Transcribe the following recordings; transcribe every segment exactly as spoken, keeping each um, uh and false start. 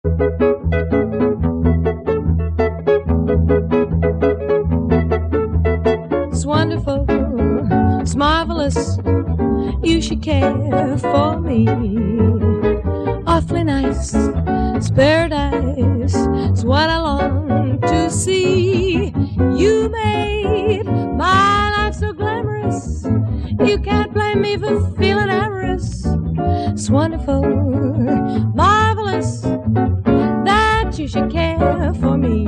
It's wonderful, it's marvelous. You should care for me. Awfully nice, it's paradise. It's what I long to see. You made my life so glamorous. You can't blame me for feeling amorous. It's wonderful, marvelous that you should care for me.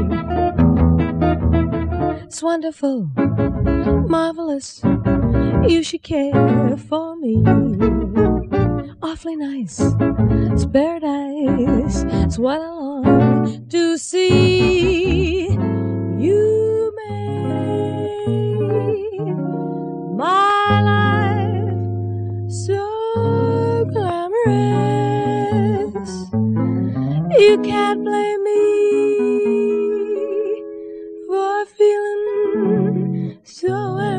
It's wonderful, marvelous, you should care for me. Awfully nice, it's paradise, it's what I long to see. You made my life so glamorous. You can't blame me for feeling so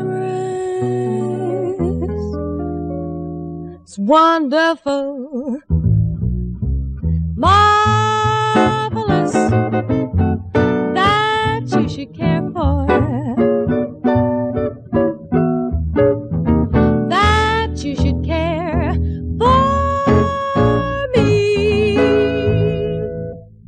amorous. It's wonderful, marvelous that you should care for.